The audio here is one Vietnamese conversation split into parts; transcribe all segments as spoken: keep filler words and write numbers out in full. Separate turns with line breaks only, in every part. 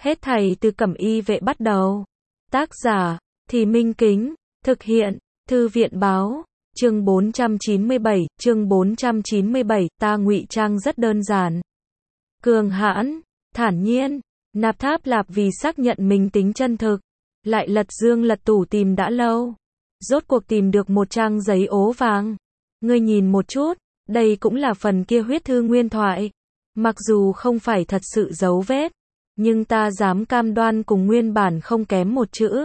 Hết thảy từ Cẩm Y Vệ bắt đầu. Tác giả, Thì Minh Kính, thực hiện, Thư viện Báo, chương bốn trăm chín mươi bảy, chương bốn trăm chín mươi bảy, ta ngụy trang rất đơn giản. Cường hãn, thản nhiên, Nạp Tháp Lạp vì xác nhận mình tính chân thực, lại lật dương lật tủ tìm đã lâu. Rốt cuộc tìm được một trang giấy ố vàng. Ngươi nhìn một chút, đây cũng là phần kia huyết thư nguyên thoại. Mặc dù không phải thật sự dấu vết, nhưng ta dám cam đoan cùng nguyên bản không kém một chữ.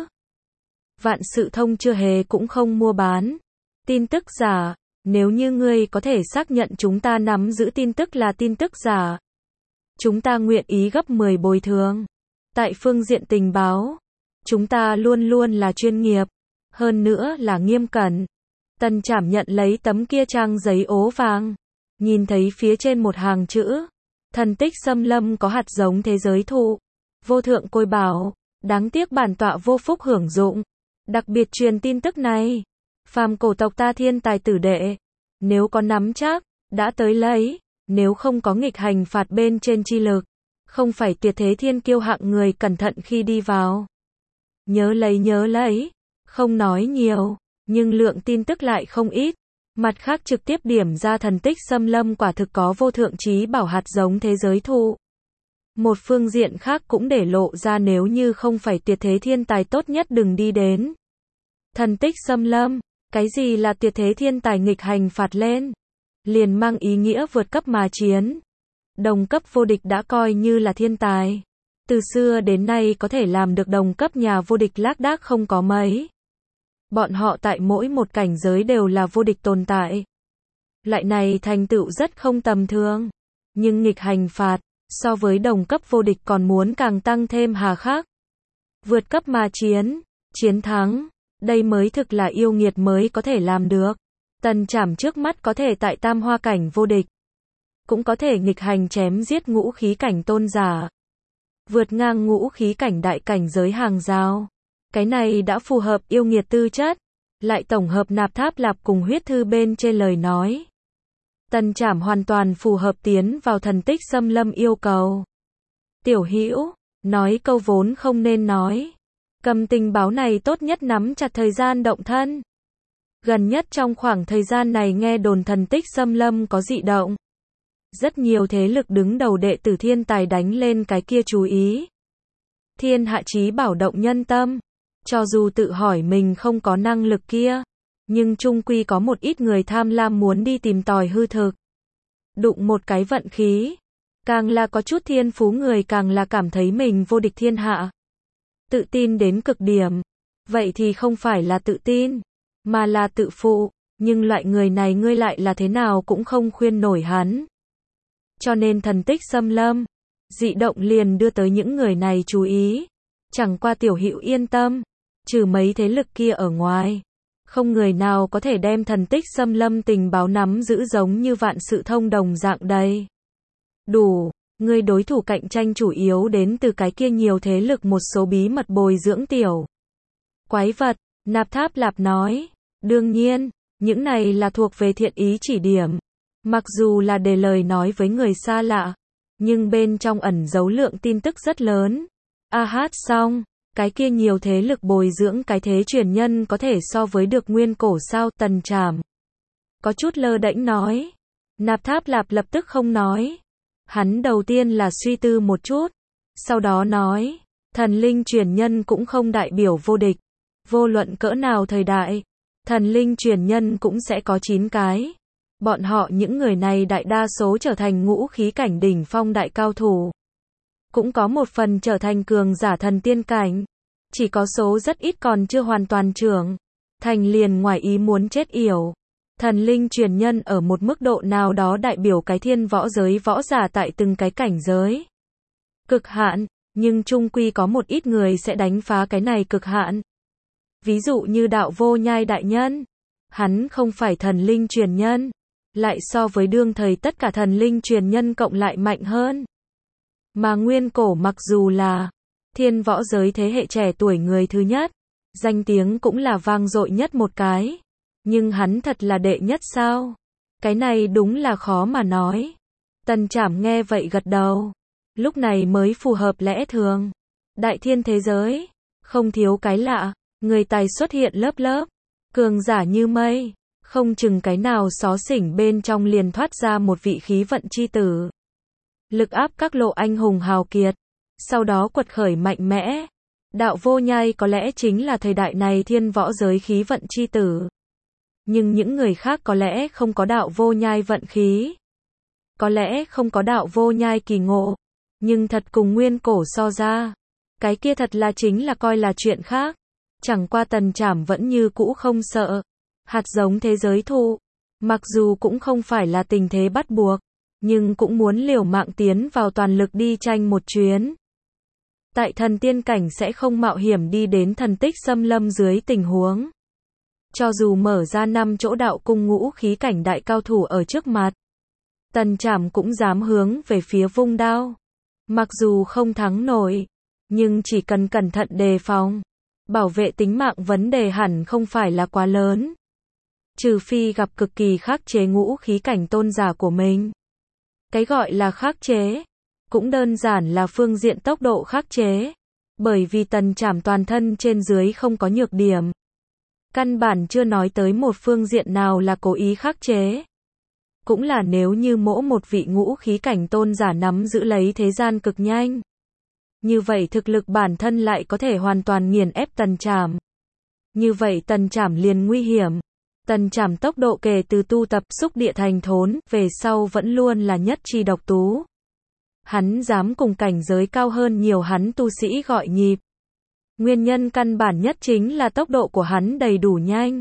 Vạn Sự Thông chưa hề cũng không mua bán tin tức giả, nếu như ngươi có thể xác nhận chúng ta nắm giữ tin tức là tin tức giả, chúng ta nguyện ý gấp mười bồi thường. Tại phương diện tình báo, chúng ta luôn luôn là chuyên nghiệp, hơn nữa là nghiêm cẩn. Tần Trảm nhận lấy tấm kia trang giấy ố vàng, nhìn thấy phía trên một hàng chữ, thần tích xâm lâm có hạt giống thế giới thụ, vô thượng côi bảo, đáng tiếc bản tọa vô phúc hưởng dụng. Đặc biệt truyền tin tức này, phàm cổ tộc ta thiên tài tử đệ, nếu có nắm chắc, đã tới lấy, nếu không có nghịch hành phạt bên trên chi lực, không phải tuyệt thế thiên kiêu hạng người cẩn thận khi đi vào. Nhớ lấy nhớ lấy, không nói nhiều, nhưng lượng tin tức lại không ít. Mặt khác trực tiếp điểm ra thần tích xâm lâm quả thực có vô thượng trí bảo hạt giống thế giới thụ. Một phương diện khác cũng để lộ ra nếu như không phải tuyệt thế thiên tài tốt nhất đừng đi đến. Thần tích xâm lâm, cái gì là tuyệt thế thiên tài nghịch hành phạt lên? Liền mang ý nghĩa vượt cấp mà chiến. Đồng cấp vô địch đã coi như là thiên tài. Từ xưa đến nay có thể làm được đồng cấp nhà vô địch lác đác không có mấy. Bọn họ tại mỗi một cảnh giới đều là vô địch tồn tại. Loại này thành tựu rất không tầm thường. Nhưng nghịch hành phạt, so với đồng cấp vô địch còn muốn càng tăng thêm hà khắc. Vượt cấp mà chiến, chiến thắng, đây mới thực là yêu nghiệt mới có thể làm được. Tần Trảm trước mắt có thể tại tam hoa cảnh vô địch, cũng có thể nghịch hành chém giết ngũ khí cảnh tôn giả, vượt ngang ngũ khí cảnh đại cảnh giới hàng rào. Cái này đã phù hợp yêu nghiệt tư chất, lại tổng hợp Nạp Tháp Lạp cùng huyết thư bên trên lời nói. Tần Trảm hoàn toàn phù hợp tiến vào thần tích xâm lâm yêu cầu. Tiểu Hữu, nói câu vốn không nên nói. Cầm tình báo này tốt nhất nắm chặt thời gian động thân. Gần nhất trong khoảng thời gian này nghe đồn thần tích xâm lâm có dị động. Rất nhiều thế lực đứng đầu đệ tử thiên tài đánh lên cái kia chú ý. Thiên hạ chí bảo động nhân tâm. Cho dù tự hỏi mình không có năng lực kia, nhưng chung quy có một ít người tham lam muốn đi tìm tòi hư thực. Đụng một cái vận khí. Càng là có chút thiên phú người càng là cảm thấy mình vô địch thiên hạ. Tự tin đến cực điểm. Vậy thì không phải là tự tin, mà là tự phụ. Nhưng loại người này ngươi lại là thế nào cũng không khuyên nổi hắn. Cho nên thần tích xâm lâm, dị động liền đưa tới những người này chú ý. Chẳng qua Tiểu Hữu yên tâm, trừ mấy thế lực kia ở ngoài, không người nào có thể đem thần tích xâm lâm tình báo nắm giữ giống như Vạn Sự Thông đồng dạng đây. Đủ, ngươi đối thủ cạnh tranh chủ yếu đến từ cái kia nhiều thế lực một số bí mật bồi dưỡng tiểu quái vật. Nạp Tháp Lạp nói, đương nhiên, những này là thuộc về thiện ý chỉ điểm. Mặc dù là để lời nói với người xa lạ, nhưng bên trong ẩn giấu lượng tin tức rất lớn. A hát xong, cái kia nhiều thế lực bồi dưỡng cái thế truyền nhân có thể so với được nguyên cổ sao? Tần Trảm có chút lơ đễnh nói. Nạp Tháp Lạp lập tức không nói. Hắn đầu tiên là suy tư một chút, sau đó nói, thần linh truyền nhân cũng không đại biểu vô địch. Vô luận cỡ nào thời đại, thần linh truyền nhân cũng sẽ có chín cái. Bọn họ những người này đại đa số trở thành ngũ khí cảnh đỉnh phong đại cao thủ. Cũng có một phần trở thành cường giả thần tiên cảnh. Chỉ có số rất ít còn chưa hoàn toàn trưởng thành liền ngoài ý muốn chết yểu. Thần linh truyền nhân ở một mức độ nào đó đại biểu cái thiên võ giới võ giả tại từng cái cảnh giới cực hạn, nhưng chung quy có một ít người sẽ đánh phá cái này cực hạn. Ví dụ như Đạo Vô Nhai đại nhân, hắn không phải thần linh truyền nhân, lại so với đương thời tất cả thần linh truyền nhân cộng lại mạnh hơn. Mà nguyên cổ mặc dù là thiên võ giới thế hệ trẻ tuổi người thứ nhất, danh tiếng cũng là vang dội nhất một cái. Nhưng hắn thật là đệ nhất sao? Cái này đúng là khó mà nói. Tần Trảm nghe vậy gật đầu. Lúc này mới phù hợp lẽ thường. Đại thiên thế giới, không thiếu cái lạ, người tài xuất hiện lớp lớp, cường giả như mây, không chừng cái nào xó xỉnh bên trong liền thoát ra một vị khí vận chi tử. Lực áp các lộ anh hùng hào kiệt, sau đó quật khởi mạnh mẽ. Đạo Vô Nhai có lẽ chính là thời đại này thiên võ giới khí vận chi tử. Nhưng những người khác có lẽ không có Đạo Vô Nhai vận khí. Có lẽ không có Đạo Vô Nhai kỳ ngộ. Nhưng thật cùng nguyên cổ so ra, cái kia thật là chính là coi là chuyện khác. Chẳng qua Tần Trảm vẫn như cũ không sợ. Hạt giống thế giới thụ, mặc dù cũng không phải là tình thế bắt buộc, nhưng cũng muốn liều mạng tiến vào toàn lực đi tranh một chuyến. Tại thần tiên cảnh sẽ không mạo hiểm đi đến thần tích xâm lâm dưới tình huống. Cho dù mở ra năm chỗ đạo cung ngũ khí cảnh đại cao thủ ở trước mặt, Tần Trảm cũng dám hướng về phía vung đao. Mặc dù không thắng nổi, nhưng chỉ cần cẩn thận đề phòng, bảo vệ tính mạng vấn đề hẳn không phải là quá lớn. Trừ phi gặp cực kỳ khắc chế ngũ khí cảnh tôn giả của mình. Cái gọi là khắc chế, cũng đơn giản là phương diện tốc độ khắc chế. Bởi vì Tần Trảm toàn thân trên dưới không có nhược điểm. Căn bản chưa nói tới một phương diện nào là cố ý khắc chế. Cũng là nếu như mỗi một vị ngũ khí cảnh tôn giả nắm giữ lấy thế gian cực nhanh. Như vậy thực lực bản thân lại có thể hoàn toàn nghiền ép Tần Trảm. Như vậy Tần Trảm liền nguy hiểm. Tần Trảm tốc độ kể từ tu tập xúc địa thành thốn, về sau vẫn luôn là nhất chi độc tú. Hắn dám cùng cảnh giới cao hơn nhiều hắn tu sĩ gọi nhịp. Nguyên nhân căn bản nhất chính là tốc độ của hắn đầy đủ nhanh.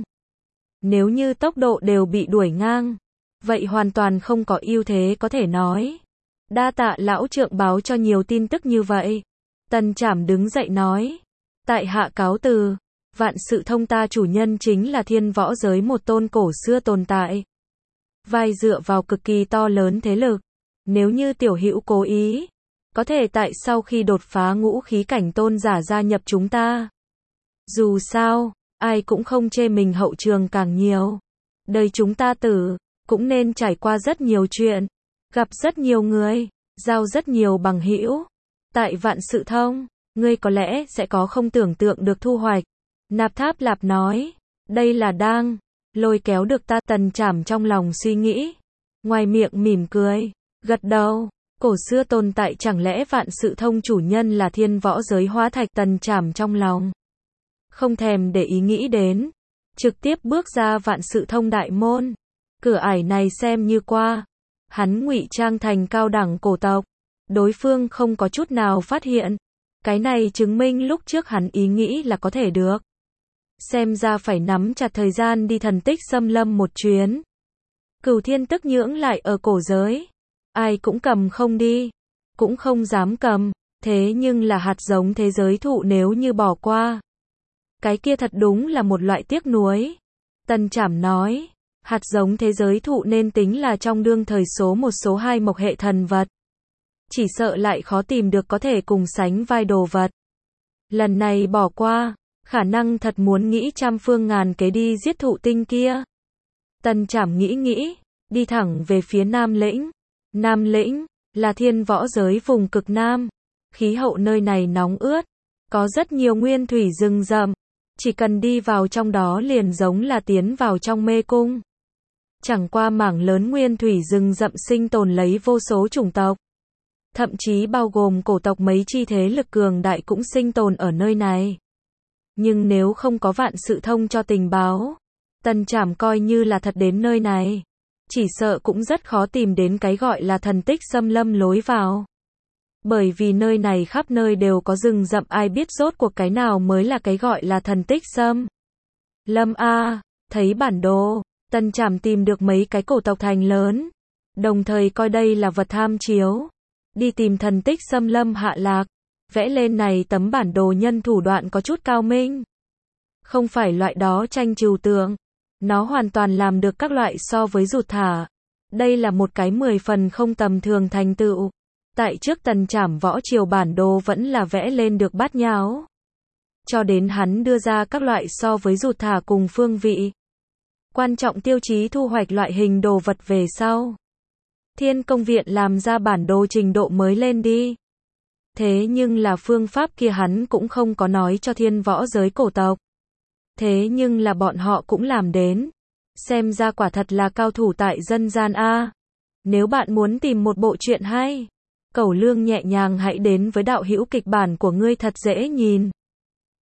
Nếu như tốc độ đều bị đuổi ngang, vậy hoàn toàn không có ưu thế có thể nói. Đa tạ lão trượng báo cho nhiều tin tức như vậy. Tần Trảm đứng dậy nói. Tại hạ cáo từ. Vạn Sự Thông ta chủ nhân chính là thiên võ giới một tôn cổ xưa tồn tại. Vai dựa vào cực kỳ to lớn thế lực. Nếu như tiểu hữu cố ý, có thể tại sau khi đột phá ngũ khí cảnh tôn giả gia nhập chúng ta. Dù sao, ai cũng không chê mình hậu trường càng nhiều. Đời chúng ta tử, cũng nên trải qua rất nhiều chuyện, gặp rất nhiều người, giao rất nhiều bằng hữu. Tại Vạn Sự Thông, ngươi có lẽ sẽ có không tưởng tượng được thu hoạch. Nạp Tháp Lạp nói, đây là đang lôi kéo được ta. Tần Trảm trong lòng suy nghĩ, ngoài miệng mỉm cười, gật đầu. Cổ xưa tồn tại chẳng lẽ Vạn Sự Thông chủ nhân là thiên võ giới hóa thạch. Tần Trảm trong lòng không thèm để ý nghĩ đến, trực tiếp bước ra Vạn Sự Thông đại môn. Cửa ải này xem như qua, hắn ngụy trang thành cao đẳng cổ tộc, đối phương không có chút nào phát hiện. Cái này chứng minh lúc trước hắn ý nghĩ là có thể được. Xem ra phải nắm chặt thời gian đi thần tích xâm lâm một chuyến. Cửu thiên tức nhưỡng lại ở cổ giới, ai cũng cầm không đi, cũng không dám cầm. Thế nhưng là hạt giống thế giới thụ nếu như bỏ qua, cái kia thật đúng là một loại tiếc nuối. Tần Trảm nói, hạt giống thế giới thụ nên tính là trong đương thời số một số hai mộc hệ thần vật. Chỉ sợ lại khó tìm được có thể cùng sánh vai đồ vật. Lần này bỏ qua, khả năng thật muốn nghĩ trăm phương ngàn kế đi giết thụ tinh kia. Tần Trảm nghĩ nghĩ, đi thẳng về phía Nam Lĩnh. Nam Lĩnh là thiên võ giới vùng cực Nam. Khí hậu nơi này nóng ướt, có rất nhiều nguyên thủy rừng rậm. Chỉ cần đi vào trong đó liền giống là tiến vào trong mê cung. Chẳng qua mảng lớn nguyên thủy rừng rậm sinh tồn lấy vô số chủng tộc. Thậm chí bao gồm cổ tộc mấy chi thế lực cường đại cũng sinh tồn ở nơi này. Nhưng nếu không có Vạn Sự Thông cho tình báo, Tần Trảm coi như là thật đến nơi này, chỉ sợ cũng rất khó tìm đến cái gọi là thần tích xâm lâm lối vào. Bởi vì nơi này khắp nơi đều có rừng rậm, ai biết rốt cuộc cái nào mới là cái gọi là thần tích xâm lâm a. Thấy bản đồ, Tần Trảm tìm được mấy cái cổ tộc thành lớn, đồng thời coi đây là vật tham chiếu, đi tìm thần tích xâm lâm hạ lạc. Vẽ lên này tấm bản đồ nhân thủ đoạn có chút cao minh. Không phải loại đó tranh trừu tượng, nó hoàn toàn làm được các loại so với rụt thả. Đây là một cái mười phần không tầm thường thành tựu. Tại trước Tần Trảm võ triều bản đồ vẫn là vẽ lên được bát nháo. Cho đến hắn đưa ra các loại so với rụt thả cùng phương vị. Quan trọng tiêu chí thu hoạch loại hình đồ vật về sau. Thiên Công Viện làm ra bản đồ trình độ mới lên đi. Thế nhưng là phương pháp kia hắn cũng không có nói cho thiên võ giới cổ tộc. Thế nhưng là bọn họ cũng làm đến. Xem ra quả thật là cao thủ tại dân gian a. Nếu bạn muốn tìm một bộ truyện hay, Cẩu Lương nhẹ nhàng hãy đến với đạo hữu kịch bản của ngươi thật dễ nhìn.